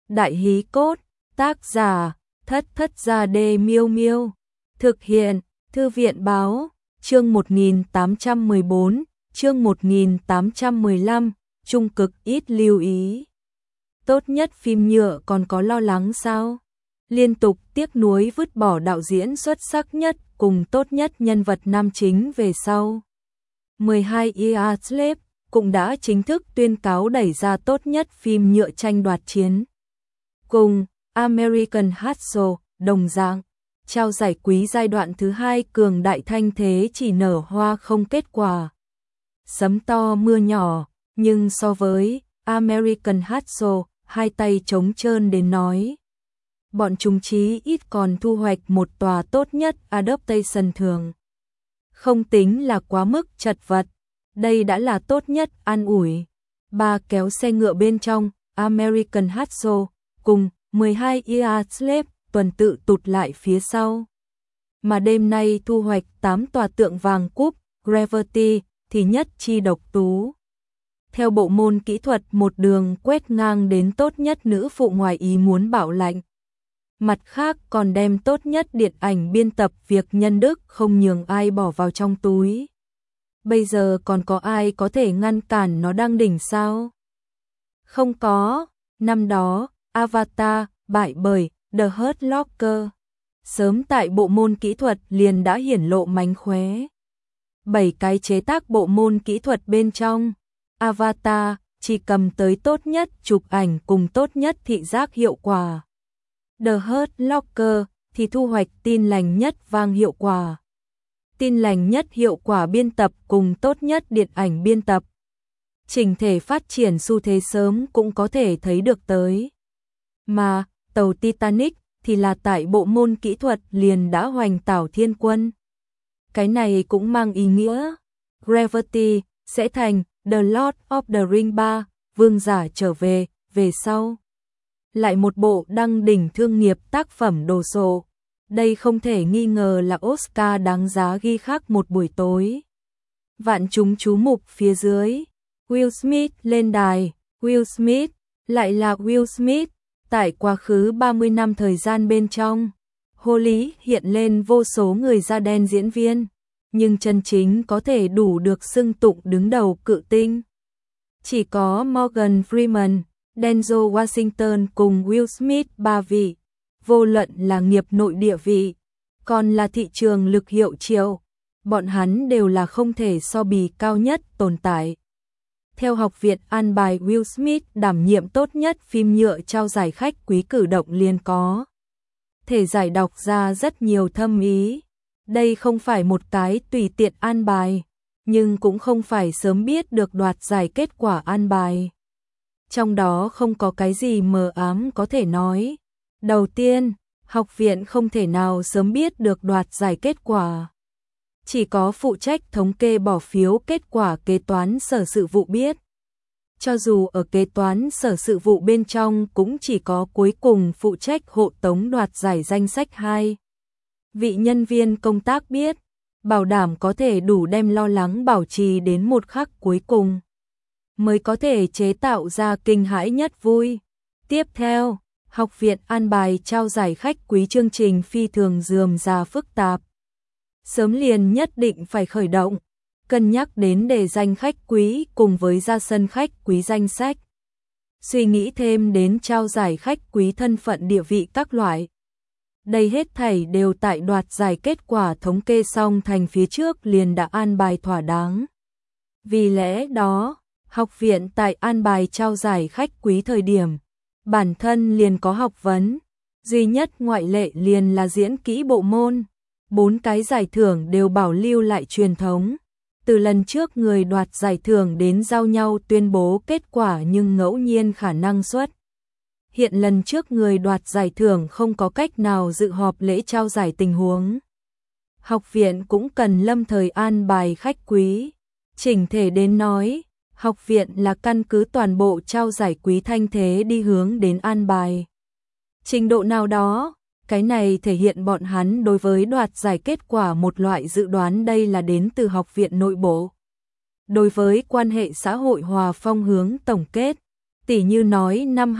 Đại hí cốt, tác giả, Thất Thất Gia Đê Miêu Miêu. Thực hiện, Thư viện báo, chương 1814, chương 1815, trung cực ít lưu ý. Tốt nhất phim nhựa còn có lo lắng sao? Liên tục tiếc nuối vứt bỏ đạo diễn xuất sắc nhất cùng tốt nhất nhân vật nam chính về sau. 12 Years Slave cũng đã chính thức tuyên cáo đẩy ra tốt nhất phim nhựa tranh đoạt chiến. Cùng American Hustle đồng dạng, trao giải quý giai đoạn thứ 2 cường đại thanh thế chỉ nở hoa không kết quả. Sấm to mưa nhỏ, nhưng so với American Hustle, hai tay trống trơn đến nói. Bọn chúng chí ít còn thu hoạch một tòa tốt nhất adaptation thường. Không tính là quá mức chật vật, đây đã là tốt nhất an ủi. Ba kéo xe ngựa bên trong, American Hustle, cùng 12 Years Slave tuần tự tụt lại phía sau. Mà đêm nay thu hoạch 8 tòa tượng vàng cúp, Gravity, thì nhất chi độc tú. Theo bộ môn kỹ thuật một đường quét ngang đến tốt nhất nữ phụ ngoài ý muốn bảo lãnh. Mặt khác còn đem tốt nhất điện ảnh biên tập việc nhân đức không nhường ai bỏ vào trong túi. Bây giờ còn có ai có thể ngăn cản nó đang đỉnh sao? Không có, năm đó, Avatar, bại bởi The Hurt Locker. Sớm tại bộ môn kỹ thuật liền đã hiển lộ mánh khóe. 7 cái chế tác bộ môn kỹ thuật bên trong. Avatar chỉ cầm tới tốt nhất chụp ảnh cùng tốt nhất thị giác hiệu quả. The Hurt Locker thì thu hoạch tin lành nhất vang hiệu quả. Tin lành nhất hiệu quả biên tập cùng tốt nhất điện ảnh biên tập. Chỉnh thể phát triển xu thế sớm cũng có thể thấy được tới. Mà, tàu Titanic thì là tại bộ môn kỹ thuật liền đã hoành tảo thiên quân. Cái này cũng mang ý nghĩa. Gravity sẽ thành The Lord of the Ring 3, vương giả trở về sau. Lại một bộ đăng đỉnh thương nghiệp tác phẩm đồ sộ. Đây không thể nghi ngờ là Oscar đáng giá ghi khắc một buổi tối. Vạn chúng chú mục phía dưới. Will Smith lên đài. Will Smith, lại là Will Smith. Tại quá khứ 30 năm thời gian bên trong, Hollywood hiện lên vô số người da đen diễn viên, nhưng chân chính có thể đủ được xưng tụng đứng đầu cự tinh. Chỉ có Morgan Freeman, Denzel Washington cùng Will Smith ba vị, vô luận là nghiệp nội địa vị, còn là thị trường lực hiệu triệu, bọn hắn đều là không thể so bì cao nhất tồn tại. Theo học viện an bài Will Smith đảm nhiệm tốt nhất phim nhựa trao giải khách quý cử động liền có. Thể giải đọc ra rất nhiều thâm ý. Đây không phải một cái tùy tiện an bài, nhưng cũng không phải sớm biết được đoạt giải kết quả an bài. Trong đó không có cái gì mờ ám có thể nói. Đầu tiên, học viện không thể nào sớm biết được đoạt giải kết quả. Chỉ có phụ trách thống kê bỏ phiếu kết quả kế toán sở sự vụ biết. Cho dù ở kế toán sở sự vụ bên trong cũng chỉ có cuối cùng phụ trách hộ tống đoạt giải danh sách 2. Vị nhân viên công tác biết, bảo đảm có thể đủ đem lo lắng bảo trì đến một khắc cuối cùng, mới có thể chế tạo ra kinh hãi nhất vui. Tiếp theo, học viện an bài trao giải khách quý chương trình phi thường rườm rà phức tạp. Sớm liền nhất định phải khởi động, cân nhắc đến đề danh khách quý cùng với ra sân khách quý danh sách. Suy nghĩ thêm đến trao giải khách quý thân phận địa vị các loại. Đây hết thảy đều tại đoạt giải kết quả thống kê xong thành phía trước liền đã an bài thỏa đáng. Vì lẽ đó, học viện tại an bài trao giải khách quý thời điểm, bản thân liền có học vấn, duy nhất ngoại lệ liền là diễn kỹ bộ môn. 4 cái giải thưởng đều bảo lưu lại truyền thống. Từ lần trước người đoạt giải thưởng đến giao nhau tuyên bố kết quả nhưng ngẫu nhiên khả năng xuất. Hiện lần trước người đoạt giải thưởng không có cách nào dự họp lễ trao giải tình huống. Học viện cũng cần lâm thời an bài khách quý. Chỉnh thể đến nói, học viện là căn cứ toàn bộ trao giải quý thanh thế đi hướng đến an bài. Trình độ nào đó, cái này thể hiện bọn hắn đối với đoạt giải kết quả một loại dự đoán đây là đến từ học viện nội bộ. Đối với quan hệ xã hội hòa phong hướng tổng kết, Tỉ như nói năm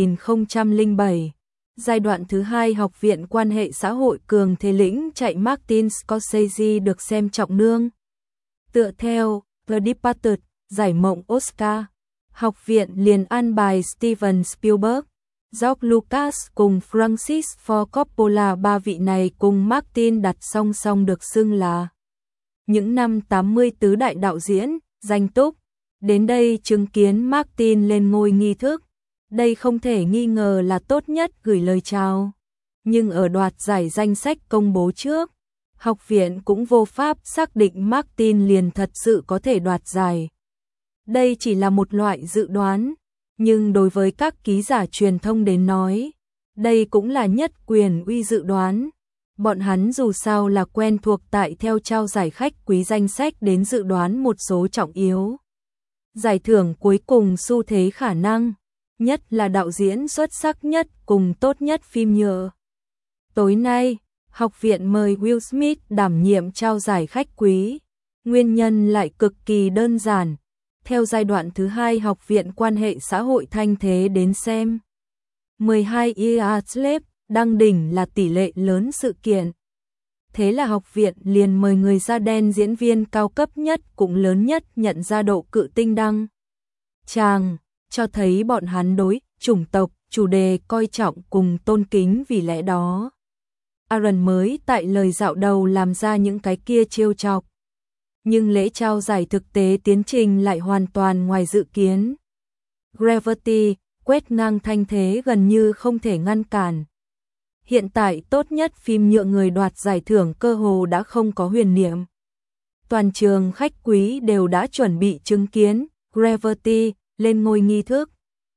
2007, giai đoạn thứ 2 Học viện Quan hệ xã hội cường thế lĩnh chạy Martin Scorsese được xem trọng nương. Tựa theo The Departed, giải mộng Oscar, học viện liền an bài Steven Spielberg, George Lucas cùng Francis Ford Coppola, ba vị này cùng Martin đặt song song được xưng là những năm 80 tứ đại đạo diễn, danh túc. Đến đây chứng kiến Martin lên ngôi nghi thức. Đây không thể nghi ngờ là tốt nhất gửi lời chào. Nhưng ở đoạt giải danh sách công bố trước, học viện cũng vô pháp xác định Martin liền thật sự có thể đoạt giải. Đây chỉ là một loại dự đoán, nhưng đối với các ký giả truyền thông đến nói, đây cũng là nhất quyền uy dự đoán. Bọn hắn dù sao là quen thuộc tại theo trao giải khách quý danh sách đến dự đoán một số trọng yếu. Giải thưởng cuối cùng xu thế khả năng, nhất là đạo diễn xuất sắc nhất cùng tốt nhất phim nhựa. Tối nay, học viện mời Will Smith đảm nhiệm trao giải khách quý. Nguyên nhân lại cực kỳ đơn giản. Theo giai đoạn thứ 2 Học viện Quan hệ xã hội thanh thế đến xem. 12 years left, đăng đỉnh là tỷ lệ lớn sự kiện. Thế là học viện liền mời người da đen diễn viên cao cấp nhất cũng lớn nhất nhận ra độ cự tinh đăng tràng, cho thấy bọn hắn đối chủng tộc, chủ đề coi trọng cùng tôn kính. Vì lẽ đó, Aaron mới tại lời dạo đầu làm ra những cái kia trêu chọc. Nhưng lễ trao giải thực tế tiến trình lại hoàn toàn ngoài dự kiến. Gravity quét ngang thanh thế gần như không thể ngăn cản. Hiện tại tốt nhất phim nhựa người đoạt giải thưởng cơ hồ đã không có huyền niệm. Toàn trường khách quý đều đã chuẩn bị chứng kiến Gravity lên ngôi nghi thức.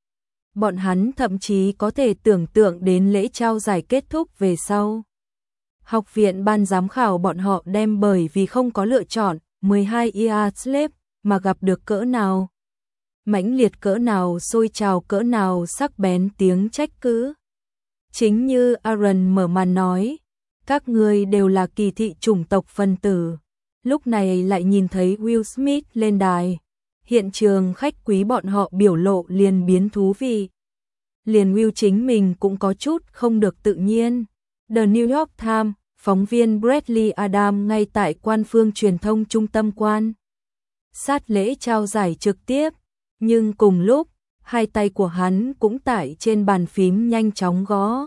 Bọn hắn thậm chí có thể tưởng tượng đến lễ trao giải kết thúc về sau. Học viện ban giám khảo bọn họ đem bởi vì không có lựa chọn 12 years left mà gặp được cỡ nào mãnh liệt, cỡ nào sôi trào, cỡ nào sắc bén tiếng trách cứ. Chính như Aaron mở màn nói, các người đều là kỳ thị chủng tộc phân tử. Lúc này lại nhìn thấy Will Smith lên đài. Hiện trường khách quý bọn họ biểu lộ liền biến thú vị. Liền Will chính mình cũng có chút không được tự nhiên. The New York Times, phóng viên Bradley Adam ngay tại quan phương truyền thông trung tâm quan sát lễ trao giải trực tiếp. Nhưng cùng lúc, hai tay của hắn cũng tại trên bàn phím nhanh chóng gõ.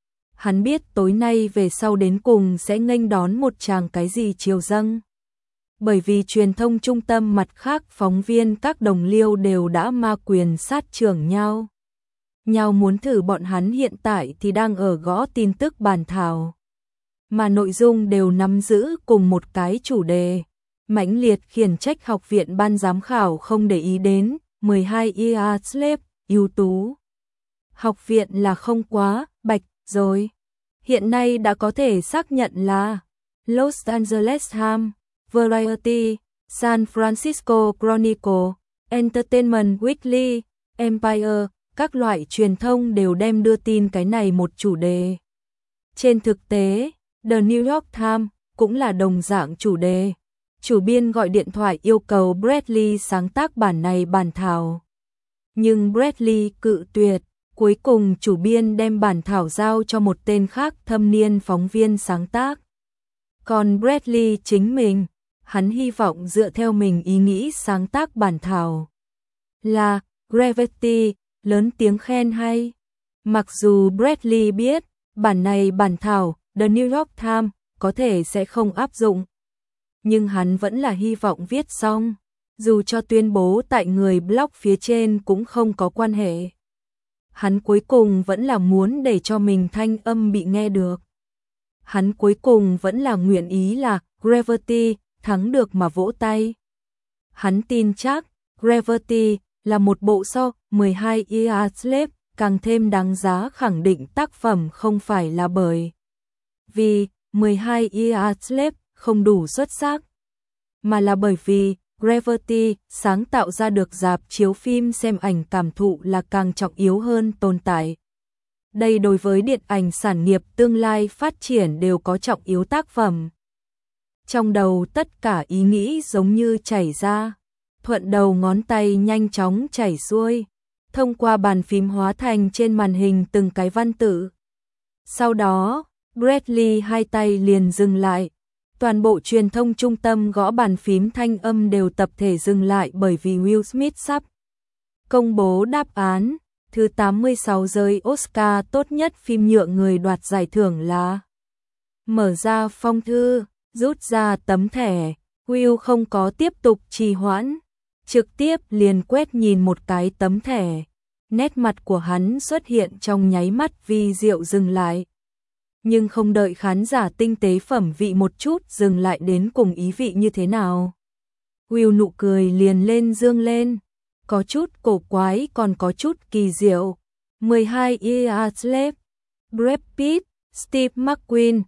Hắn biết tối nay về sau đến cùng sẽ nghênh đón một tràng cái gì chiều dâng. Bởi vì truyền thông trung tâm mặt khác phóng viên các đồng liêu đều đã ma quyền sát trưởng nhau. Nhau muốn thử bọn hắn hiện tại thì đang ở gõ tin tức bản thảo. Mà nội dung đều nắm giữ cùng một cái chủ đề. Mãnh liệt khiển trách học viện ban giám khảo không để ý đến 12 years left, ưu tú. Học viện là không quá bạch rồi. Hiện nay đã có thể xác nhận là Los Angeles Times, Variety, San Francisco Chronicle, Entertainment Weekly, Empire, các loại truyền thông đều đem đưa tin cái này một chủ đề. Trên thực tế, The New York Times cũng là đồng dạng chủ đề. Chủ biên gọi điện thoại yêu cầu Bradley sáng tác bản này bản thảo. Nhưng Bradley cự tuyệt, cuối cùng chủ biên đem bản thảo giao cho một tên khác thâm niên phóng viên sáng tác. Còn Bradley chính mình, hắn hy vọng dựa theo mình ý nghĩ sáng tác bản thảo. Là Gravity, lớn tiếng khen hay. Mặc dù Bradley biết, bản này bản thảo, The New York Times, có thể sẽ không áp dụng. Nhưng hắn vẫn là hy vọng viết xong, dù cho tuyên bố tại người blog phía trên cũng không có quan hệ. Hắn cuối cùng vẫn là muốn để cho mình thanh âm bị nghe được. Hắn cuối cùng vẫn là nguyện ý là Gravity thắng được mà vỗ tay. Hắn tin chắc Gravity là một bộ so 12 years left càng thêm đáng giá khẳng định tác phẩm, không phải là bởi vì 12 years left không đủ xuất sắc, mà là bởi vì Gravity sáng tạo ra được rạp chiếu phim xem ảnh cảm thụ là càng trọng yếu hơn tồn tại. Đây đối với điện ảnh sản nghiệp tương lai phát triển đều có trọng yếu tác phẩm. Trong đầu tất cả ý nghĩ giống như chảy ra, thuận đầu ngón tay nhanh chóng chảy xuôi. thông qua bàn phím hóa thành trên màn hình từng cái văn tự. Sau đó, Bradley hai tay liền dừng lại. Toàn bộ truyền thông trung tâm gõ bàn phím thanh âm đều tập thể dừng lại bởi vì Will Smith sắp công bố đáp án. Thứ 86 giới Oscar tốt nhất phim nhựa, người đoạt giải thưởng là. Mở ra phong thư, rút ra tấm thẻ, Will không có tiếp tục trì hoãn, trực tiếp liền quét nhìn một cái tấm thẻ. Nét mặt của hắn xuất hiện trong nháy mắt vi diệu dừng lại. Nhưng không đợi khán giả tinh tế phẩm vị một chút dừng lại đến cùng ý vị như thế nào. Will nụ cười liền lên dương lên, có chút cổ quái còn có chút kỳ diệu. 12 years left, Brad Pitt, Steve McQueen,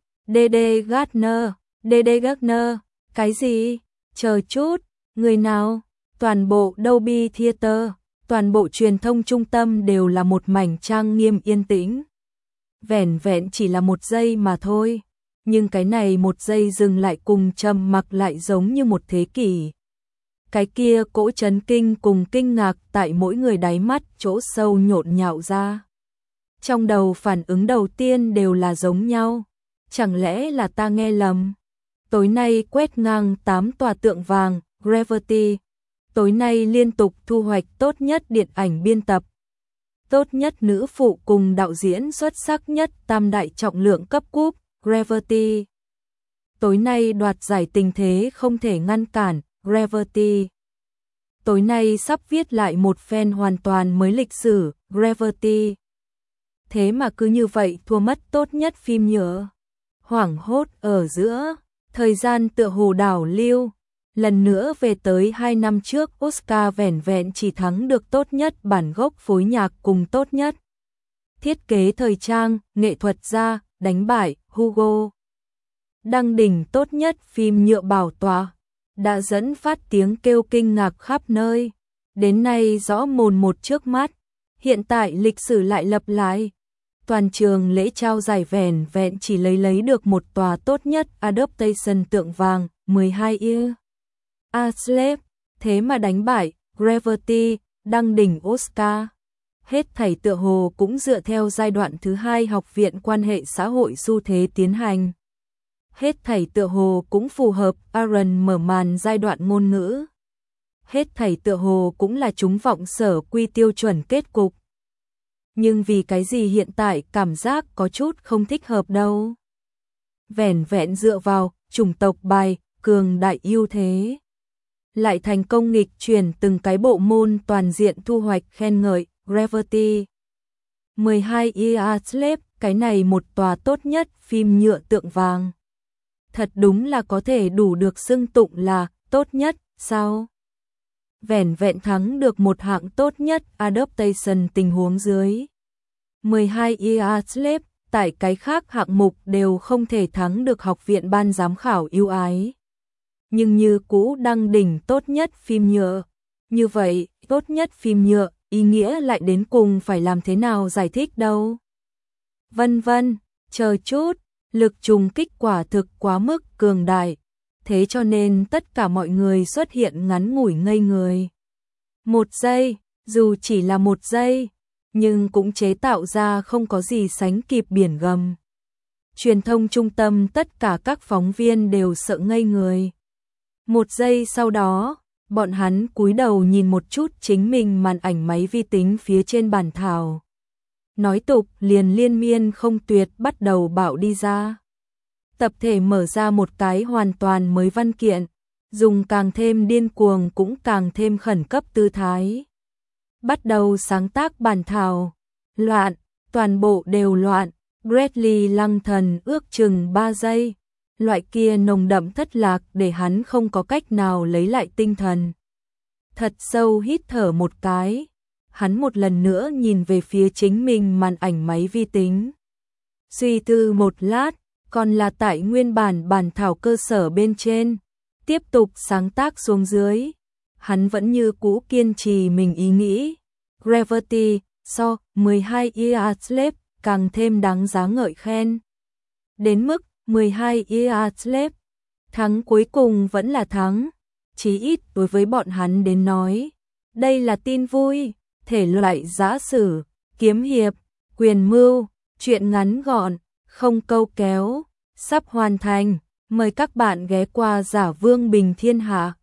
D.D. Gardner, cái gì? Chờ chút, người nào? Toàn bộ Dolby Theater, toàn bộ truyền thông trung tâm đều là một mảnh trang nghiêm yên tĩnh. Vẻn vẹn chỉ là một giây mà thôi, nhưng cái này một giây dừng lại cùng trầm mặc lại giống như một thế kỷ. Cái kia cỗ chấn kinh cùng kinh ngạc tại mỗi người đáy mắt chỗ sâu nhộn nhạo ra. Trong đầu phản ứng đầu tiên đều là giống nhau. Chẳng lẽ là ta nghe lầm? Tối nay quét ngang 8 tòa tượng vàng, Gravity. Tối nay liên tục thu hoạch tốt nhất điện ảnh biên tập, tốt nhất nữ phụ cùng đạo diễn xuất sắc nhất tam đại trọng lượng cấp cúp, Gravity. Tối nay đoạt giải tình thế không thể ngăn cản, Gravity. Tối nay sắp viết lại một phen hoàn toàn mới lịch sử, Gravity. Thế mà cứ như vậy thua mất tốt nhất phim nhựa. Hoảng hốt ở giữa, thời gian tựa hồ đảo lưu. Lần nữa về tới 2 năm trước, Oscar vẻn vẹn chỉ thắng được tốt nhất bản gốc phối nhạc cùng tốt nhất thiết kế thời trang, nghệ thuật gia, đánh bại Hugo. Đăng đỉnh tốt nhất phim nhựa bảo tọa, đã dẫn phát tiếng kêu kinh ngạc khắp nơi. Đến nay rõ mồn một trước mắt, hiện tại lịch sử lại lặp lại. Toàn trường lễ trao giải vẻn vẹn chỉ lấy được một tòa tốt nhất adaptation tượng vàng, 12 years a slave, thế mà đánh bại Gravity, đăng đỉnh Oscar. Hết thảy tựa hồ cũng dựa theo giai đoạn thứ 2 học viện quan hệ xã hội xu thế tiến hành. Hết thảy tựa hồ cũng phù hợp Aaron mở màn giai đoạn ngôn ngữ. Hết thảy tựa hồ cũng là chúng vọng sở quy tiêu chuẩn kết cục. Nhưng vì cái gì hiện tại cảm giác có chút không thích hợp đâu. Vẻn vẹn dựa vào chủng tộc bài, cường đại ưu thế. Lại thành công nghịch chuyển từng cái bộ môn toàn diện thu hoạch khen ngợi, Gravity. 12 years left, cái này một tòa tốt nhất phim nhựa tượng vàng. Thật đúng là có thể đủ được xưng tụng là tốt nhất, sao? Vẻn vẹn thắng được một hạng tốt nhất adaptation tình huống dưới. 12 years left, tại cái khác hạng mục đều không thể thắng được học viện ban giám khảo ưu ái. Nhưng như cũ đăng đỉnh tốt nhất phim nhựa. Như vậy, tốt nhất phim nhựa, ý nghĩa lại đến cùng phải làm thế nào giải thích đâu? Vân vân, chờ chút, lực trùng kích quả thực quá mức cường đại. Thế cho nên tất cả mọi người xuất hiện ngắn ngủi ngây người. Một giây, dù chỉ là một giây, nhưng cũng chế tạo ra không có gì sánh kịp biển gầm. Truyền thông trung tâm tất cả các phóng viên đều sợ ngây người. Một giây sau đó, bọn hắn cúi đầu nhìn một chút chính mình màn ảnh máy vi tính phía trên bàn thảo. Nói tục liền liên miên không tuyệt bắt đầu bạo đi ra. Tập thể mở ra một cái hoàn toàn mới văn kiện, dùng càng thêm điên cuồng cũng càng thêm khẩn cấp tư thái. Bắt đầu sáng tác bản thảo. Loạn, toàn bộ đều loạn. Bradley lăng thần ước chừng 3 giây. Loại kia nồng đậm thất lạc để hắn không có cách nào lấy lại tinh thần. Thật sâu hít thở một cái. Hắn một lần nữa nhìn về phía chính mình màn ảnh máy vi tính. Suy tư một lát, còn là tại nguyên bản thảo cơ sở bên trên. Tiếp tục sáng tác xuống dưới. Hắn vẫn như cũ kiên trì mình ý nghĩ. Gravity, 12 years left, càng thêm đáng giá ngợi khen. Đến mức 12 years left, thắng cuối cùng vẫn là thắng. Chí ít đối với bọn hắn đến nói. Đây là tin vui. thể loại giã sử, kiếm hiệp, quyền mưu, truyện ngắn gọn, không câu kéo, sắp hoàn thành. Mời các bạn ghé qua Giả Vương Bình Thiên Hạ.